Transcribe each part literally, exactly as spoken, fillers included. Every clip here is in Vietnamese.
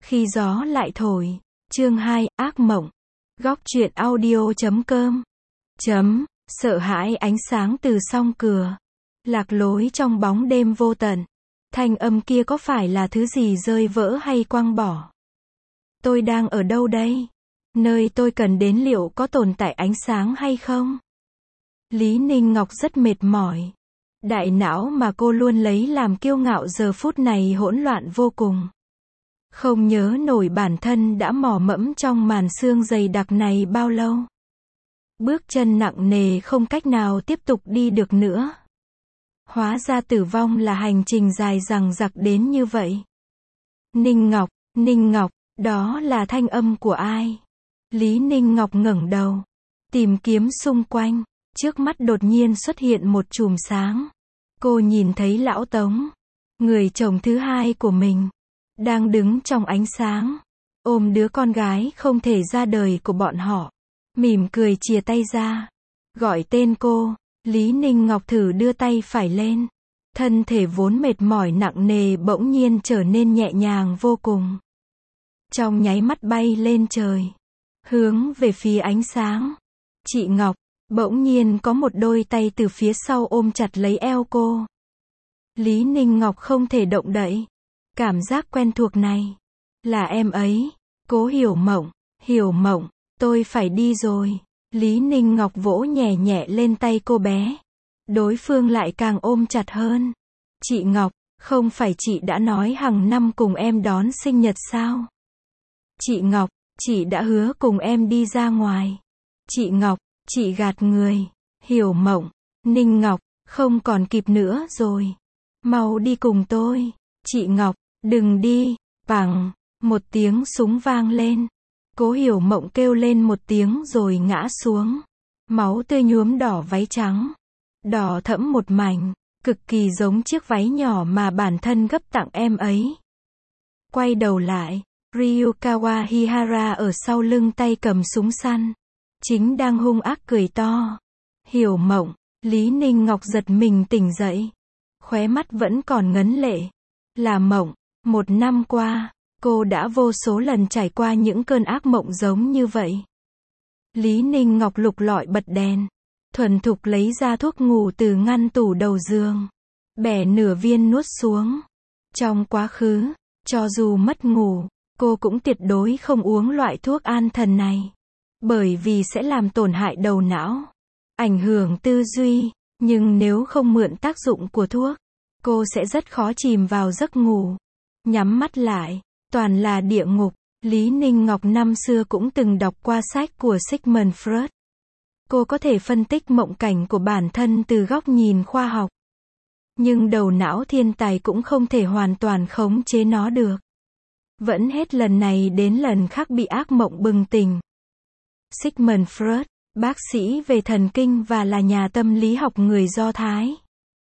Khi gió lại thổi. Chương hai, ác mộng. Góc truyện audio chấm com. Chấm, sợ hãi ánh sáng từ song cửa. Lạc lối trong bóng đêm vô tận. Thanh âm kia có phải là thứ gì rơi vỡ hay quăng bỏ? Tôi đang ở đâu đây? Nơi tôi cần đến liệu có tồn tại ánh sáng hay không? Lý Ninh Ngọc rất mệt mỏi. Đại não mà cô luôn lấy làm kiêu ngạo giờ phút này hỗn loạn vô cùng. Không nhớ nổi bản thân đã mò mẫm trong màn sương dày đặc này bao lâu. Bước chân nặng nề không cách nào tiếp tục đi được nữa. Hóa ra tử vong là hành trình dài dằng dặc đến như vậy. Ninh Ngọc, Ninh Ngọc, đó là thanh âm của ai? Lý Ninh Ngọc ngẩng đầu, tìm kiếm xung quanh, trước mắt đột nhiên xuất hiện một chùm sáng. Cô nhìn thấy lão Tống, người chồng thứ hai của mình, đang đứng trong ánh sáng, ôm đứa con gái không thể ra đời của bọn họ, mỉm cười chìa tay ra, gọi tên cô. Lý Ninh Ngọc thử đưa tay phải lên, thân thể vốn mệt mỏi nặng nề bỗng nhiên trở nên nhẹ nhàng vô cùng. Trong nháy mắt bay lên trời, hướng về phía ánh sáng. Chị Ngọc, bỗng nhiên có một đôi tay từ phía sau ôm chặt lấy eo cô. Lý Ninh Ngọc không thể động đậy. Cảm giác quen thuộc này, là em ấy. Cố Hiểu Mộng, Hiểu Mộng, tôi phải đi rồi. Lý Ninh Ngọc vỗ nhẹ nhẹ lên tay cô bé. Đối phương lại càng ôm chặt hơn. Chị Ngọc, không phải chị đã nói hàng năm cùng em đón sinh nhật sao? Chị Ngọc, chị đã hứa cùng em đi ra ngoài. Chị Ngọc, chị gạt người. Hiểu Mộng, Ninh Ngọc, không còn kịp nữa rồi. Mau đi cùng tôi. Chị Ngọc, đừng đi. Bằng, một tiếng súng vang lên. Cố Hiểu Mộng kêu lên một tiếng rồi ngã xuống. Máu tươi nhuốm đỏ váy trắng. Đỏ thẫm một mảnh, cực kỳ giống chiếc váy nhỏ mà bản thân gấp tặng em ấy. Quay đầu lại, Ryukawa Hihara ở sau lưng tay cầm súng săn, chính đang hung ác cười to. Hiểu Mộng, Lý Ninh Ngọc giật mình tỉnh dậy. Khóe mắt vẫn còn ngấn lệ. Là mộng, một năm qua, cô đã vô số lần trải qua những cơn ác mộng giống như vậy. Lý Ninh Ngọc lục lọi bật đèn, thuần thục lấy ra thuốc ngủ từ ngăn tủ đầu giường, bẻ nửa viên nuốt xuống. Trong quá khứ, cho dù mất ngủ, cô cũng tuyệt đối không uống loại thuốc an thần này, bởi vì sẽ làm tổn hại đầu não, ảnh hưởng tư duy, nhưng nếu không mượn tác dụng của thuốc, cô sẽ rất khó chìm vào giấc ngủ. Nhắm mắt lại, toàn là địa ngục. Lý Ninh Ngọc năm xưa cũng từng đọc qua sách của Sigmund Freud. Cô có thể phân tích mộng cảnh của bản thân từ góc nhìn khoa học. Nhưng đầu não thiên tài cũng không thể hoàn toàn khống chế nó được. Vẫn hết lần này đến lần khác bị ác mộng bừng tỉnh. Sigmund Freud, bác sĩ về thần kinh và là nhà tâm lý học người Do Thái.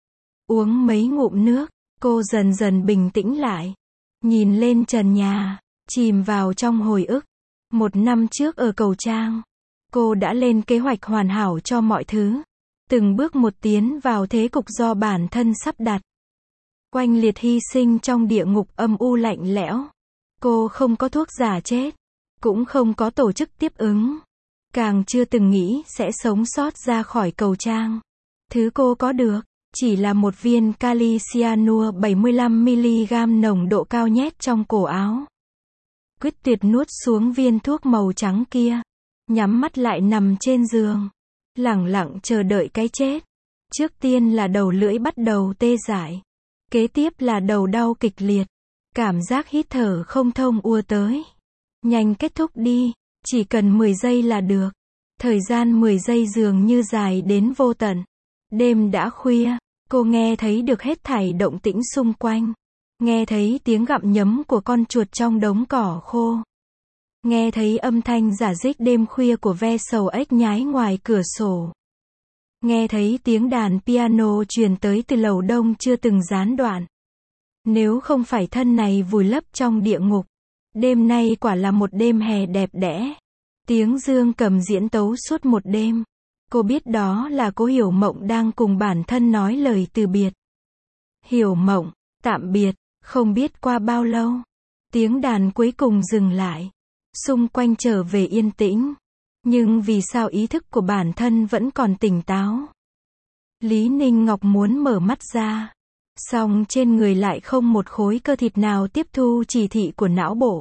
Uống mấy ngụm nước, cô dần dần bình tĩnh lại. Nhìn lên trần nhà, chìm vào trong hồi ức. Một năm trước ở Cầu Trang, cô đã lên kế hoạch hoàn hảo cho mọi thứ. Từng bước một tiến vào thế cục do bản thân sắp đặt. Oanh liệt hy sinh trong địa ngục âm u lạnh lẽo. Cô không có thuốc giả chết, cũng không có tổ chức tiếp ứng. Càng chưa từng nghĩ sẽ sống sót ra khỏi Cầu Trang. Thứ cô có được, chỉ là một viên kali cyanua bảy mươi lăm mi-li-gam nồng độ cao nhét trong cổ áo. Quyết tuyệt nuốt xuống viên thuốc màu trắng kia. Nhắm mắt lại nằm trên giường. Lẳng lặng chờ đợi cái chết. Trước tiên là đầu lưỡi bắt đầu tê dại. Kế tiếp là đầu đau kịch liệt. Cảm giác hít thở không thông ùa tới. Nhanh kết thúc đi. Chỉ cần mười giây là được. Thời gian mười giây dường như dài đến vô tận. Đêm đã khuya. Cô nghe thấy được hết thảy động tĩnh xung quanh. Nghe thấy tiếng gặm nhấm của con chuột trong đống cỏ khô. Nghe thấy âm thanh rả rích đêm khuya của ve sầu ếch nhái ngoài cửa sổ. Nghe thấy tiếng đàn piano truyền tới từ lầu đông chưa từng gián đoạn. Nếu không phải thân này vùi lấp trong địa ngục, đêm nay quả là một đêm hè đẹp đẽ. Tiếng dương cầm diễn tấu suốt một đêm. Cô biết đó là Cố Hiểu Mộng đang cùng bản thân nói lời từ biệt. Hiểu Mộng, tạm biệt, không biết qua bao lâu. Tiếng đàn cuối cùng dừng lại. Xung quanh trở về yên tĩnh. Nhưng vì sao ý thức của bản thân vẫn còn tỉnh táo? Lý Ninh Ngọc muốn mở mắt ra. Song trên người lại không một khối cơ thịt nào tiếp thu chỉ thị của não bộ.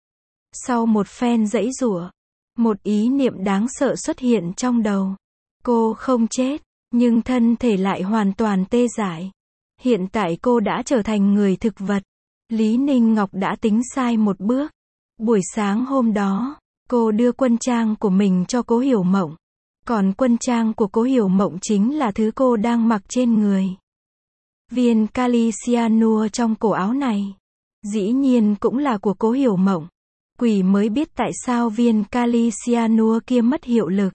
Sau một phen giãy giụa, một ý niệm đáng sợ xuất hiện trong đầu. Cô không chết, nhưng thân thể lại hoàn toàn tê dại. Hiện tại cô đã trở thành người thực vật. Lý Ninh Ngọc đã tính sai một bước. Buổi sáng hôm đó, cô đưa quân trang của mình cho Cố Hiểu Mộng. Còn quân trang của Cố Hiểu Mộng chính là thứ cô đang mặc trên người. Viên kali cyanua trong cổ áo này, dĩ nhiên cũng là của Cố Hiểu Mộng. Quỷ mới biết tại sao viên kali cyanua kia mất hiệu lực.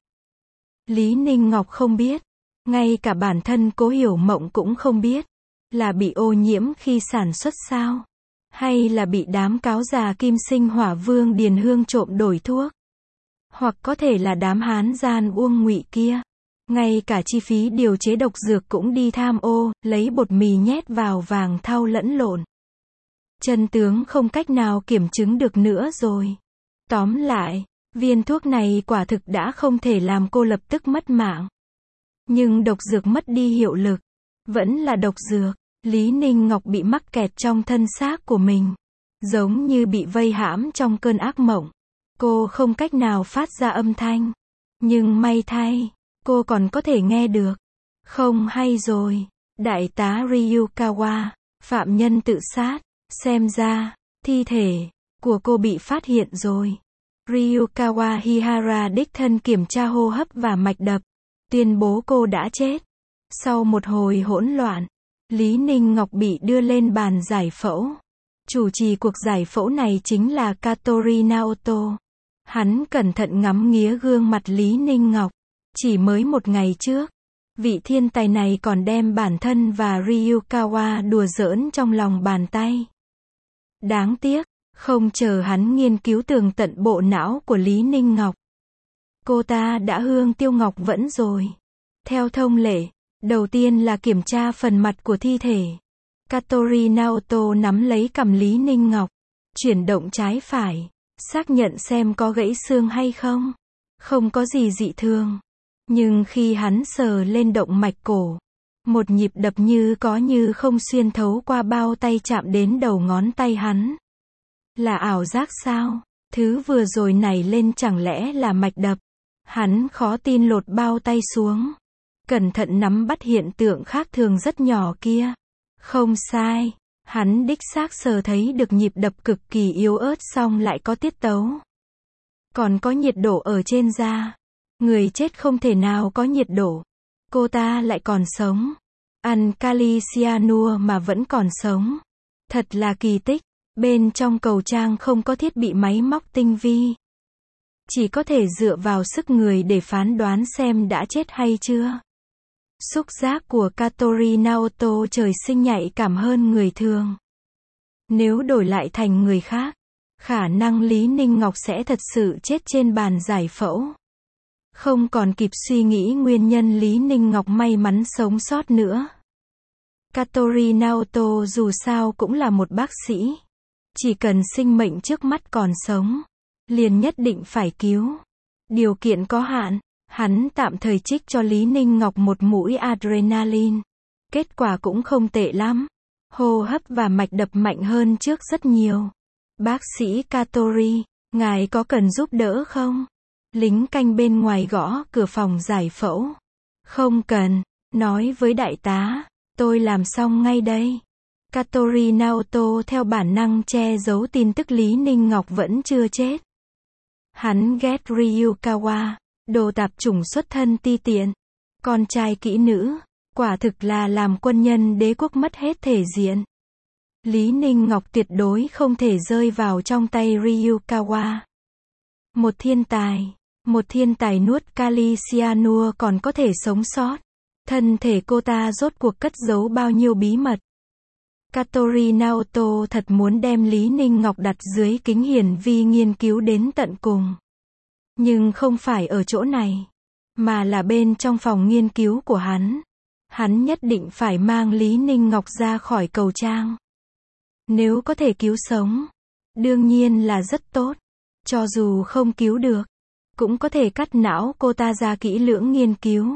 Lý Ninh Ngọc không biết. Ngay cả bản thân Cố Hiểu Mộng cũng không biết. Là bị ô nhiễm khi sản xuất sao? Hay là bị đám cáo già Kim Sinh Hỏa Vương Điền Hương trộm đổi thuốc? Hoặc có thể là đám hán gian Uông Ngụy kia. Ngay cả chi phí điều chế độc dược cũng đi tham ô, lấy bột mì nhét vào vàng thau lẫn lộn. Chân tướng không cách nào kiểm chứng được nữa rồi. Tóm lại, viên thuốc này quả thực đã không thể làm cô lập tức mất mạng. Nhưng độc dược mất đi hiệu lực. Vẫn là độc dược. Lý Ninh Ngọc bị mắc kẹt trong thân xác của mình. Giống như bị vây hãm trong cơn ác mộng. Cô không cách nào phát ra âm thanh. Nhưng may thay, cô còn có thể nghe được. Không hay rồi. Đại tá Ryukawa, phạm nhân tự sát. Xem ra, thi thể của cô bị phát hiện rồi. Ryukawa Hihara đích thân kiểm tra hô hấp và mạch đập. Tuyên bố cô đã chết. Sau một hồi hỗn loạn, Lý Ninh Ngọc bị đưa lên bàn giải phẫu. Chủ trì cuộc giải phẫu này chính là Katori Naoto. Hắn cẩn thận ngắm nghía gương mặt Lý Ninh Ngọc. Chỉ mới một ngày trước, vị thiên tài này còn đem bản thân và Ryukawa đùa giỡn trong lòng bàn tay. Đáng tiếc, không chờ hắn nghiên cứu tường tận bộ não của Lý Ninh Ngọc. Cô ta đã hương tiêu ngọc vẫn rồi. Theo thông lệ, đầu tiên là kiểm tra phần mặt của thi thể. Katori Naoto nắm lấy cằm Lý Ninh Ngọc, chuyển động trái phải, xác nhận xem có gãy xương hay không. Không có gì dị thường. Nhưng khi hắn sờ lên động mạch cổ, một nhịp đập như có như không xuyên thấu qua bao tay chạm đến đầu ngón tay hắn. Là ảo giác sao? Thứ vừa rồi nảy lên chẳng lẽ là mạch đập? Hắn khó tin lột bao tay xuống. Cẩn thận nắm bắt hiện tượng khác thường rất nhỏ kia. Không sai. Hắn đích xác sờ thấy được nhịp đập cực kỳ yếu ớt song lại có tiết tấu. Còn có nhiệt độ ở trên da. Người chết không thể nào có nhiệt độ. Cô ta lại còn sống. Ăn kali cyanua mà vẫn còn sống. Thật là kỳ tích. Bên trong cầu trang không có thiết bị máy móc tinh vi. Chỉ có thể dựa vào sức người để phán đoán xem đã chết hay chưa. Xúc giác của Katori Naoto trời sinh nhạy cảm hơn người thường. Nếu đổi lại thành người khác, khả năng Lý Ninh Ngọc sẽ thật sự chết trên bàn giải phẫu. Không còn kịp suy nghĩ nguyên nhân Lý Ninh Ngọc may mắn sống sót nữa. Katori Naoto dù sao cũng là một bác sĩ. Chỉ cần sinh mệnh trước mắt còn sống, liền nhất định phải cứu. Điều kiện có hạn, hắn tạm thời trích cho Lý Ninh Ngọc một mũi adrenaline. Kết quả cũng không tệ lắm. Hô hấp và mạch đập mạnh hơn trước rất nhiều. Bác sĩ Katori, ngài có cần giúp đỡ không? Lính canh bên ngoài gõ cửa phòng giải phẫu. Không cần, nói với đại tá, tôi làm xong ngay đây. Katori Naoto theo bản năng che giấu tin tức Lý Ninh Ngọc vẫn chưa chết. Hắn ghét Ryukawa, đồ tạp chủng xuất thân ti tiện. Con trai kỹ nữ, quả thực là làm quân nhân đế quốc mất hết thể diện. Lý Ninh Ngọc tuyệt đối không thể rơi vào trong tay Ryukawa. Một thiên tài, một thiên tài nuốt kali cyanua còn có thể sống sót. Thân thể cô ta rốt cuộc cất giấu bao nhiêu bí mật. Katori Naoto thật muốn đem Lý Ninh Ngọc đặt dưới kính hiển vi nghiên cứu đến tận cùng. Nhưng không phải ở chỗ này, mà là bên trong phòng nghiên cứu của hắn. Hắn nhất định phải mang Lý Ninh Ngọc ra khỏi cầu trang. Nếu có thể cứu sống, Đương nhiên là rất tốt. Cho dù không cứu được, cũng có thể cắt não cô ta ra kỹ lưỡng nghiên cứu.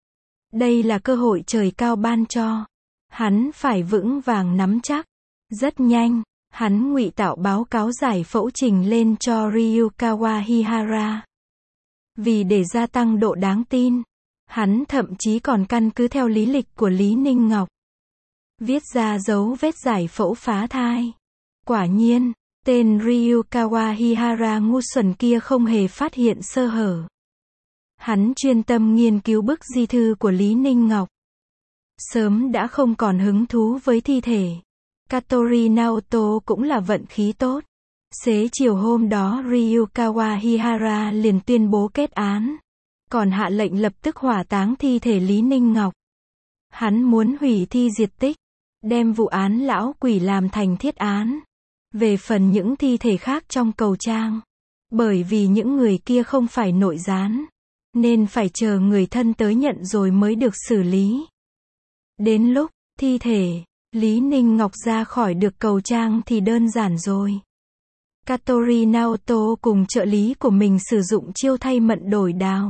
Đây là cơ hội trời cao ban cho. Hắn phải vững vàng nắm chắc. Rất nhanh, hắn ngụy tạo báo cáo giải phẫu trình lên cho Ryukawa Hihara. Vì để gia tăng độ đáng tin, hắn thậm chí còn căn cứ theo lý lịch của Lý Ninh Ngọc, viết ra dấu vết giải phẫu phá thai. Quả nhiên, tên Ryukawa Hihara ngu xuẩn kia không hề phát hiện sơ hở. Hắn chuyên tâm nghiên cứu bức di thư của Lý Ninh Ngọc. Sớm đã không còn hứng thú với thi thể. Katori Naoto cũng là vận khí tốt. Xế chiều hôm đó Ryukawa Hihara liền tuyên bố kết án. Còn hạ lệnh lập tức hỏa táng thi thể Lý Ninh Ngọc. Hắn muốn hủy thi diệt tích, đem vụ án lão quỷ làm thành thiết án. Về phần những thi thể khác trong cầu trang, bởi vì những người kia không phải nội gián, nên phải chờ người thân tới nhận rồi mới được xử lý. Đến lúc thi thể Lý Ninh Ngọc ra khỏi được cầu trang thì đơn giản rồi. Katori Naoto cùng trợ lý của mình sử dụng chiêu thay mận đổi đao,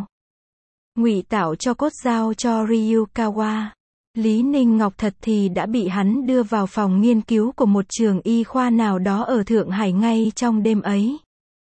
ngụy tạo cho cốt giao cho Ryukawa. Lý Ninh Ngọc thật thì đã bị hắn đưa vào phòng nghiên cứu của một trường y khoa nào đó ở Thượng Hải ngay trong đêm ấy.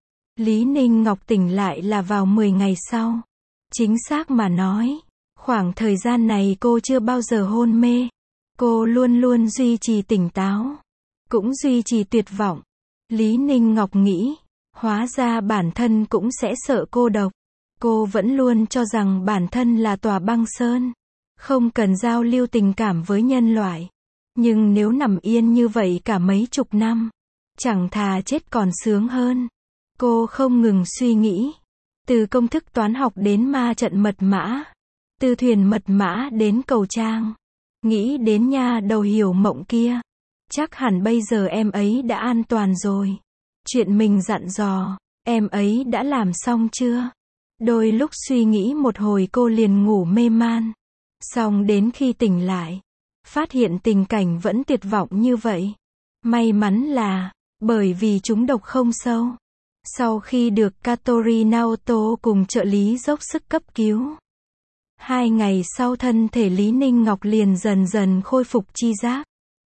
Lý Ninh Ngọc tỉnh lại là vào mười ngày sau. Chính xác mà nói, khoảng thời gian này cô chưa bao giờ hôn mê. Cô luôn luôn duy trì tỉnh táo, cũng duy trì tuyệt vọng. Lý Ninh Ngọc nghĩ, hóa ra bản thân cũng sẽ sợ cô độc. Cô vẫn luôn cho rằng bản thân là tòa băng sơn, không cần giao lưu tình cảm với nhân loại. Nhưng nếu nằm yên như vậy cả mấy chục năm, chẳng thà chết còn sướng hơn. Cô không ngừng suy nghĩ. Từ công thức toán học đến ma trận mật mã, từ thuyền mật mã đến cầu trang. Nghĩ đến nha đầu hiểu mộng kia. Chắc hẳn bây giờ em ấy đã an toàn rồi. Chuyện mình dặn dò, em ấy đã làm xong chưa? Đôi lúc suy nghĩ một hồi cô liền ngủ mê man. Xong đến khi tỉnh lại, phát hiện tình cảnh vẫn tuyệt vọng như vậy. May mắn là, bởi vì chúng độc không sâu. Sau khi được Katori Naoto cùng trợ lý dốc sức cấp cứu, hai ngày sau thân thể Lý Ninh Ngọc liền dần dần khôi phục chi giác.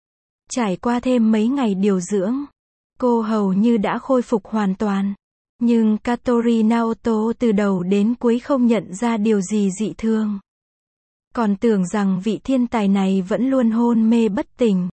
Trải qua thêm mấy ngày điều dưỡng, cô hầu như đã khôi phục hoàn toàn. Nhưng Katori Naoto từ đầu đến cuối không nhận ra điều gì dị thường. Còn tưởng rằng vị thiên tài này vẫn luôn hôn mê bất tỉnh.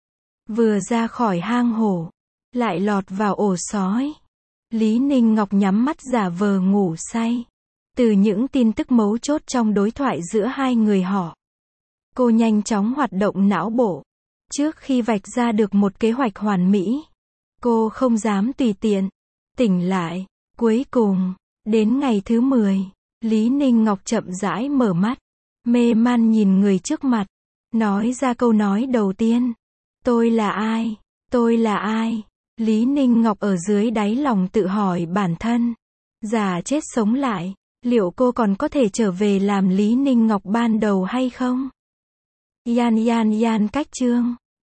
Vừa ra khỏi hang hổ, lại lọt vào ổ sói. Lý Ninh Ngọc nhắm mắt giả vờ ngủ say. Từ những tin tức mấu chốt trong đối thoại giữa hai người họ, cô nhanh chóng hoạt động não bộ. Trước khi vạch ra được một kế hoạch hoàn mỹ, cô không dám tùy tiện. Tỉnh lại. Cuối cùng, đến ngày thứ mười, Lý Ninh Ngọc chậm rãi mở mắt. Mê man nhìn người trước mặt. Nói ra câu nói đầu tiên. Tôi là ai? Tôi là ai? Lý Ninh Ngọc ở dưới đáy lòng tự hỏi bản thân. Già chết sống lại, liệu cô còn có thể trở về làm Lý Ninh Ngọc ban đầu hay không? Yan yan yan cách chương.